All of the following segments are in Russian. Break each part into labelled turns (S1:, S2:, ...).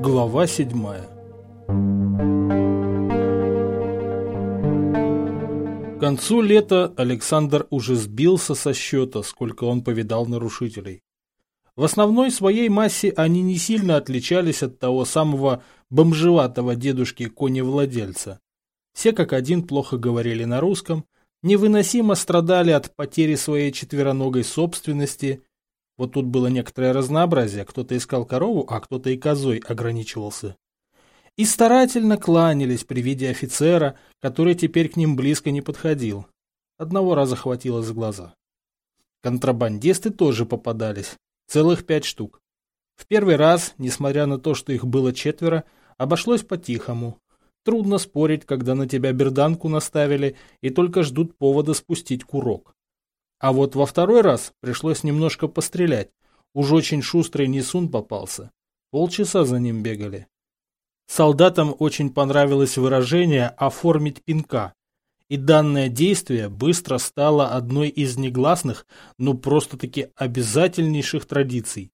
S1: Глава 7. К концу лета Александр уже сбился со счета, сколько он повидал нарушителей. В основной своей массе они не сильно отличались от того самого бомжеватого дедушки-коневладельца. Все как один плохо говорили на русском, невыносимо страдали от потери своей четвероногой собственности. Вот тут было некоторое разнообразие, кто-то искал корову, а кто-то и козой ограничивался. И старательно кланялись при виде офицера, который теперь к ним близко не подходил. Одного раза хватило за глаза. Контрабандисты тоже попадались, целых 5 штук. В первый раз, несмотря на то, что их было 4, обошлось по-тихому. Трудно спорить, когда на тебя берданку наставили и только ждут повода спустить курок. А вот во второй раз пришлось немножко пострелять. Уж очень шустрый несун попался. Полчаса за ним бегали. Солдатам очень понравилось выражение «оформить пинка», и данное действие быстро стало одной из негласных, но просто-таки обязательнейших традиций.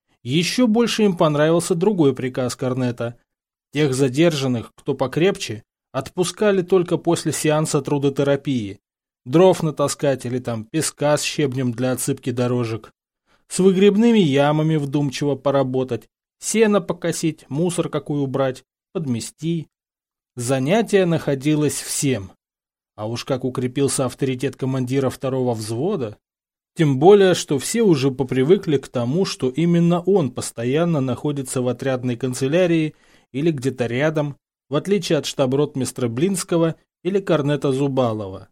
S1: Еще больше им понравился другой приказ корнета. Тех задержанных, кто покрепче, отпускали только после сеанса трудотерапии. Дров натаскать или там песка с щебнем для отсыпки дорожек. С выгребными ямами вдумчиво поработать. Сено покосить, мусор какой убрать, подмести. Занятие находилось всем. А уж как укрепился авторитет командира 2-го взвода. Тем более, что все уже попривыкли к тому, что именно он постоянно находится в отрядной канцелярии или где-то рядом, в отличие от штаб-ротмистра Блинского или корнета Зубалова.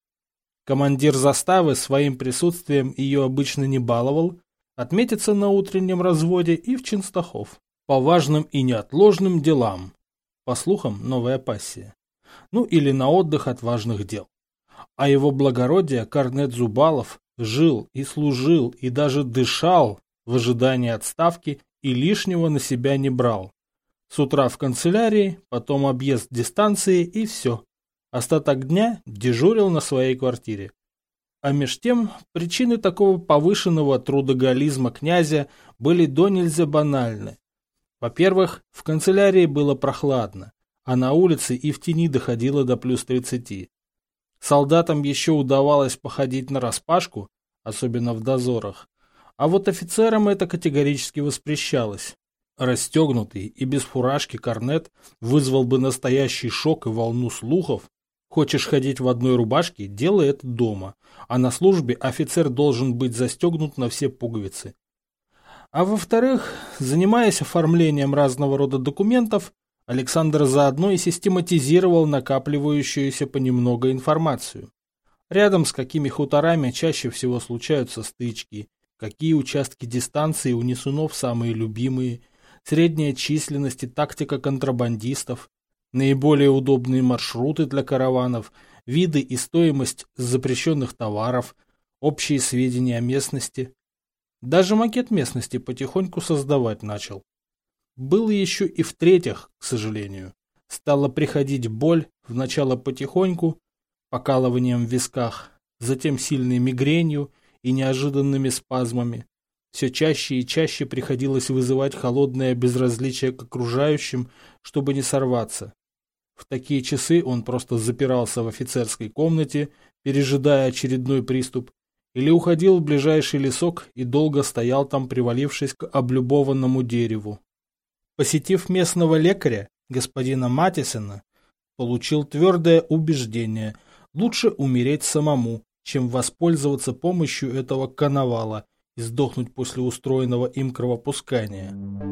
S1: Командир заставы своим присутствием ее обычно не баловал, отметится на утреннем разводе и в Ченстахов. По важным и неотложным делам. По слухам, новая пассия. Ну или на отдых от важных дел. А его благородие корнет Зубалов жил и служил и даже дышал в ожидании отставки и лишнего на себя не брал. С утра в канцелярии, потом объезд дистанции и все. Остаток дня дежурил на своей квартире. А меж тем, причины такого повышенного трудоголизма князя были донельзя банальны. Во-первых, в канцелярии было прохладно, а на улице и в тени доходило до плюс 30. Солдатам еще удавалось походить нараспашку, особенно в дозорах, а вот офицерам это категорически воспрещалось. Расстегнутый и без фуражки корнет вызвал бы настоящий шок и волну слухов. Хочешь ходить в одной рубашке – делай это дома, а на службе офицер должен быть застегнут на все пуговицы. А во-вторых, занимаясь оформлением разного рода документов, Александр заодно и систематизировал накапливающуюся понемногу информацию. Рядом с какими хуторами чаще всего случаются стычки, какие участки дистанции у несунов самые любимые, средняя численность и тактика контрабандистов, наиболее удобные маршруты для караванов, виды и стоимость запрещенных товаров, общие сведения о местности. Даже макет местности потихоньку создавать начал. Было еще и в-третьих, к сожалению. Стала приходить боль, вначале потихоньку, покалыванием в висках, затем сильной мигренью и неожиданными спазмами. Все чаще и чаще приходилось вызывать холодное безразличие к окружающим, чтобы не сорваться. В такие часы он просто запирался в офицерской комнате, пережидая очередной приступ, или уходил в ближайший лесок и долго стоял там, привалившись к облюбованному дереву. Посетив местного лекаря, господина Матисона, получил твердое убеждение – лучше умереть самому, чем воспользоваться помощью этого коновала и сдохнуть после устроенного им кровопускания.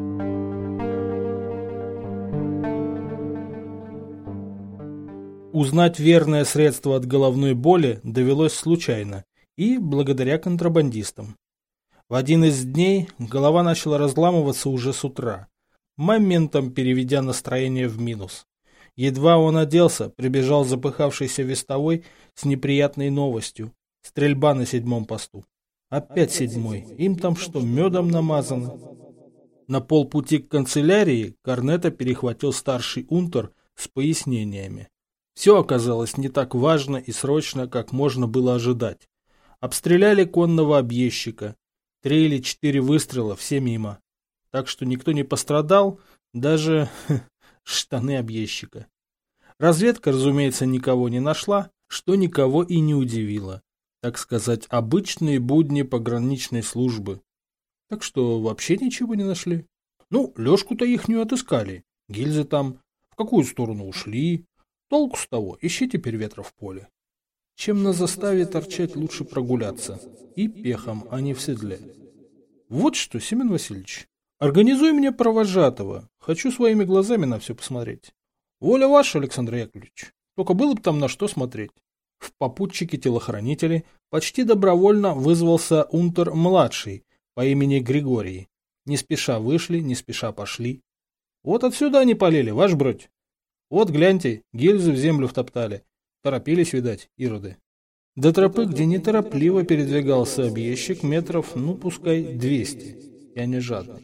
S1: Узнать верное средство от головной боли довелось случайно и благодаря контрабандистам. В один из дней голова начала разламываться уже с утра, моментом переведя настроение в минус. Едва он оделся, прибежал запыхавшийся вестовой с неприятной новостью. Стрельба на 7-м посту. Опять 7-й. Им там что, медом намазано? На полпути к канцелярии корнета перехватил старший унтер с пояснениями. Все оказалось не так важно и срочно, как можно было ожидать. Обстреляли конного объездчика. 3 или 4 выстрела, все мимо. Так что никто не пострадал, Даже штаны объездчика. Разведка, разумеется, никого не нашла, что никого и не удивило. Так сказать, обычные будни пограничной службы. Так что вообще ничего не нашли. Ну, Лёшку-то ихнюю отыскали. Гильзы там в какую сторону ушли. Толку с того, ищи теперь ветра в поле. Чем на заставе торчать, лучше прогуляться. И пехом, а не в седле. Вот что, Семен Васильевич, организуй мне провожатого. Хочу своими глазами на все посмотреть. Воля ваша, Александр Яковлевич. Только было бы там на что смотреть. В попутчике-телохранители почти добровольно вызвался унтер-младший по имени Григорий. Не спеша вышли, не спеша пошли. Вот отсюда они полили, ваш бродь. Вот, гляньте, гильзы в землю втоптали. Торопились, видать, ироды. До тропы, где неторопливо передвигался объездчик, метров, ну, пускай 200. Я не жадный.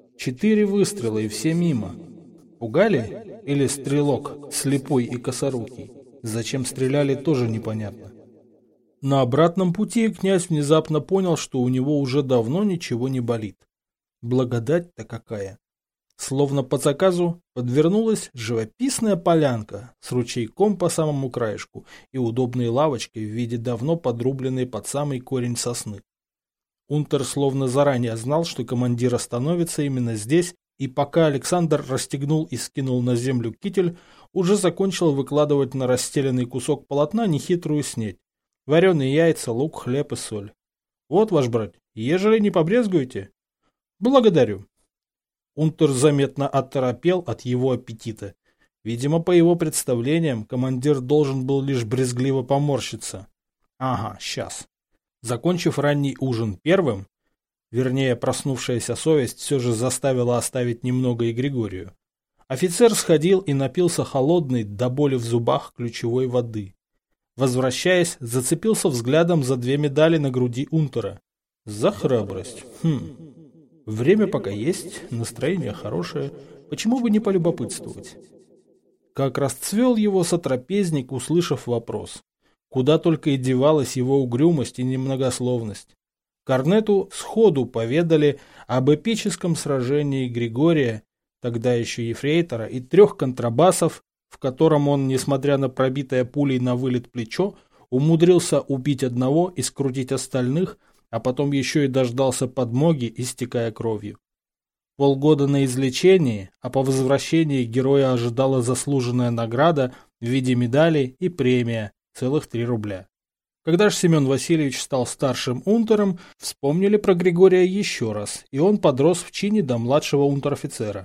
S1: 4 выстрела, и все мимо. Пугали? Или стрелок, слепой и косорукий? Зачем стреляли, тоже непонятно. На обратном пути князь внезапно понял, что у него уже давно ничего не болит. Благодать-то какая! Словно по заказу подвернулась живописная полянка с ручейком по самому краешку и удобной лавочкой в виде давно подрубленной под самый корень сосны. Унтер словно заранее знал, что командир остановится именно здесь, и пока Александр расстегнул и скинул на землю китель, уже закончил выкладывать на расстеленный кусок полотна нехитрую снеть. Вареные яйца, лук, хлеб и соль. Вот, ваш брат, ежели не побрезгуете? Благодарю. Унтер заметно оторопел от его аппетита. Видимо, по его представлениям, командир должен был лишь брезгливо поморщиться. Ага, сейчас. Закончив ранний ужин первым, вернее, проснувшаяся совесть все же заставила оставить немного и Григорию, офицер сходил и напился холодной до боли в зубах ключевой воды. Возвращаясь, зацепился взглядом за 2 медали на груди унтера. За храбрость. Время пока есть, настроение хорошее, почему бы не полюбопытствовать? Как расцвел его сотрапезник, услышав вопрос. Куда только и девалась его угрюмость и немногословность. Корнету сходу поведали об эпическом сражении Григория, тогда еще ефрейтора, и 3 контрабасов, в котором он, несмотря на пробитое пулей на вылет плечо, умудрился убить одного и скрутить остальных, а потом еще и дождался подмоги, истекая кровью. Полгода на излечении, а по возвращении героя ожидала заслуженная награда в виде медали и премия, целых 3 рубля. Когда же Семен Васильевич стал старшим унтером, вспомнили про Григория еще раз, и он подрос в чине до младшего унтер-офицера.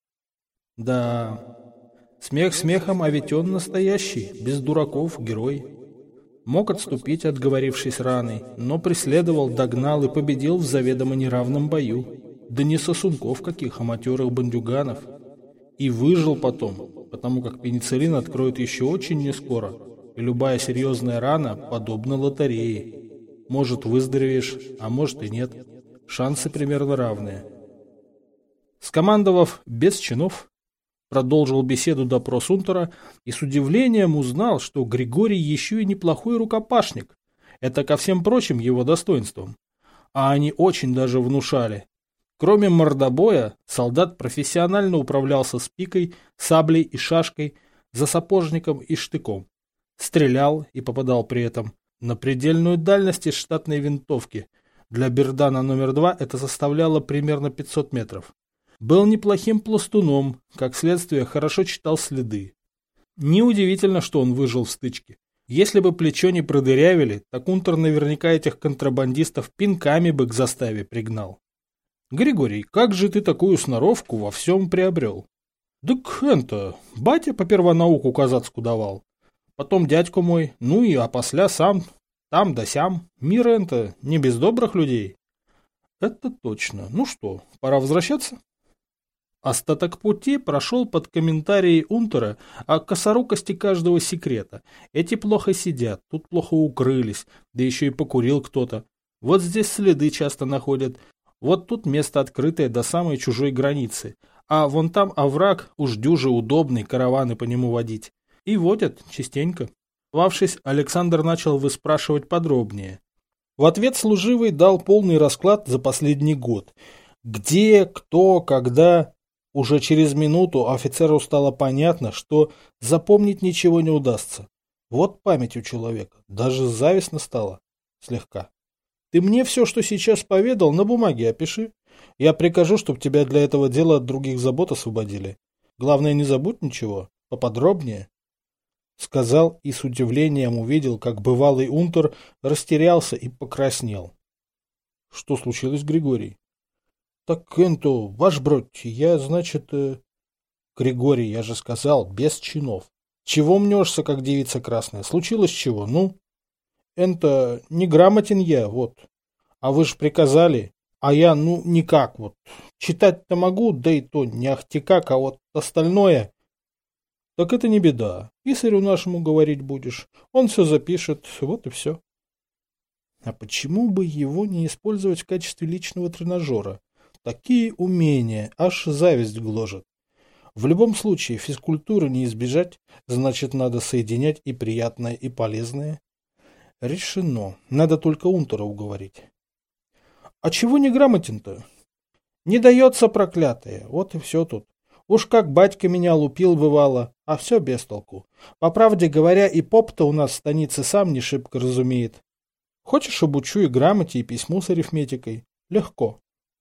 S1: Да, смех смехом, а ведь он настоящий, без дураков, герой. Мог отступить, отговорившись раной, но преследовал, догнал и победил в заведомо неравном бою. Да не сосунков каких, а матерых бандюганов. И выжил потом, потому как пенициллин откроют еще очень нескоро, и любая серьезная рана подобна лотерее. Может, выздоровеешь, а может и нет. Шансы примерно равные. Скомандовав без чинов, продолжил беседу допрос унтера и с удивлением узнал, что Григорий еще и неплохой рукопашник. Это ко всем прочим его достоинствам. А они очень даже внушали. Кроме мордобоя, солдат профессионально управлялся с пикой, саблей и шашкой, за сапожником и штыком. Стрелял и попадал при этом на предельную дальность из штатной винтовки. Для Бердана номер 2 это составляло примерно 500 метров. Был неплохим пластуном, как следствие, хорошо читал следы. Неудивительно, что он выжил в стычке. Если бы плечо не продырявили, так унтер наверняка этих контрабандистов пинками бы к заставе пригнал. Григорий, как же ты такую сноровку во всем приобрел? Так это, батя по первонауку казацку давал. Потом дядьку мой, ну и опосля сам, там да сям. Мир это не без добрых людей. Это точно. Ну что, пора возвращаться? Остаток пути прошел под комментарии унтера о косорукости каждого секрета. Эти плохо сидят, тут плохо укрылись, да еще и покурил кто-то. Вот здесь следы часто находят, вот тут место открытое до самой чужой границы, а вон там овраг уж дюже удобный, караваны по нему водить. И водят частенько. Вавшись, Александр начал выспрашивать подробнее. В ответ служивый дал полный расклад за последний год. Где, кто, когда... Уже через минуту офицеру стало понятно, что запомнить ничего не удастся. Вот память у человека, даже завистно стало. Слегка. Ты мне все, что сейчас поведал, на бумаге опиши. Я прикажу, чтобы тебя для этого дела от других забот освободили. Главное, не забудь ничего. Поподробнее. Сказал и с удивлением увидел, как бывалый унтер растерялся и покраснел. Что случилось, Григорий? Так, энто, ваш бродь, я, значит... Григорий, я же сказал, без чинов. Чего мнешься, как девица красная? Случилось чего, ну? Энто, неграмотен я, вот. А вы ж приказали, а я, ну, никак, вот. Читать-то могу, да и то не ахти как, а вот остальное... Так это не беда. Писарю нашему говорить будешь. Он все запишет, вот и все. А почему бы его не использовать в качестве личного тренажера? Такие умения, аж зависть гложет. В любом случае, физкультуры не избежать, значит, надо соединять и приятное, и полезное. Решено. Надо только унтера уговорить. А чего не грамотен-то? Не дается проклятое. Вот и все тут. Уж как батька меня лупил бывало, а все без толку. По правде говоря, и поп-то у нас в станице сам не шибко разумеет. Хочешь, обучу и грамоте, и письму с арифметикой? Легко.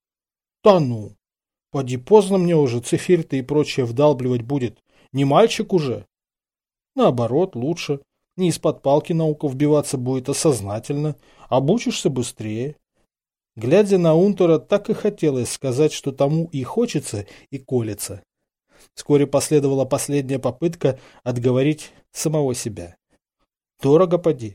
S1: Да ну! Поди поздно мне уже цифирь-то и прочее вдалбливать будет. Не мальчик уже. Наоборот, лучше. Не из-под палки наука вбиваться будет, а сознательно. Обучишься быстрее. Глядя на унтера, так и хотелось сказать, что тому и хочется, и колется. Вскоре последовала последняя попытка отговорить самого себя. Дорого поди.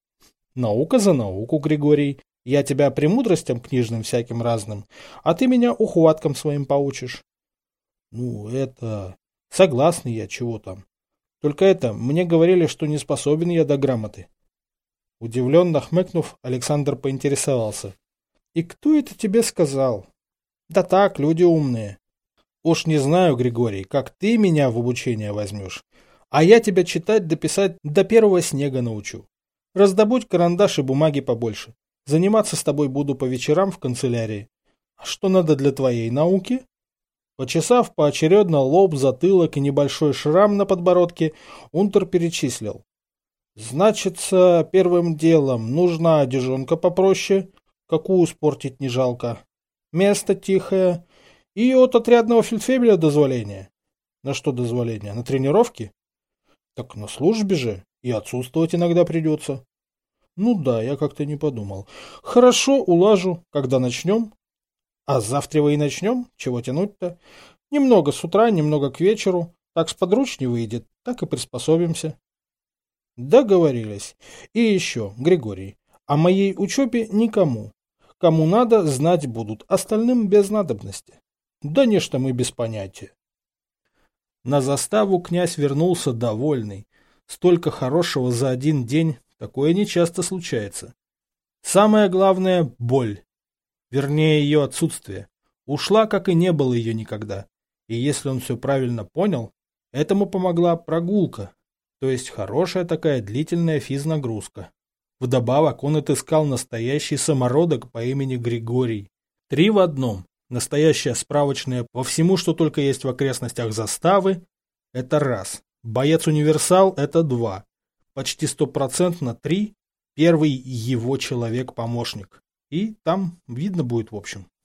S1: Наука за науку, Григорий. Я тебя премудростям книжным всяким разным, а ты меня ухваткам своим поучишь. Ну, это... Согласный я, чего там. Только это, мне говорили, что не способен я до грамоты. Удивленно хмыкнув, Александр поинтересовался. И кто это тебе сказал? Да так, люди умные. Уж не знаю, Григорий, как ты меня в обучение возьмешь, а я тебя читать да писать до первого снега научу. Раздобудь карандаш и бумаги побольше. Заниматься с тобой буду по вечерам в канцелярии. А что надо для твоей науки? Почесав поочередно лоб, затылок и небольшой шрам на подбородке, унтер перечислил. Значится, первым делом нужна одежонка попроще, какую спортить не жалко. Место тихое и от отрядного фельдфебеля дозволение. На что дозволение? На тренировки? Так на службе же, и отсутствовать иногда придется. Ну да, я как-то не подумал. Хорошо, улажу. Когда начнем? А завтра и начнем? Чего тянуть-то? Немного с утра, немного к вечеру. Так сподручнее выйдет, так и приспособимся. Договорились. И еще, Григорий, о моей учебе никому. Кому надо, знать будут, остальным без надобности. Да нечто мы без понятия. На заставу князь вернулся довольный. Столько хорошего за один день, такое нечасто случается. Самое главное – боль. Вернее, ее отсутствие. Ушла, как и не было ее никогда. И если он все правильно понял, этому помогла прогулка, то есть хорошая такая длительная физнагрузка. Вдобавок он отыскал настоящий самородок по имени Григорий. 3 в одном. Настоящая справочная по всему, что только есть в окрестностях заставы – это раз. Боец-универсал – это 2. Почти 100% 3. Первый его человек-помощник. И там видно будет в общем.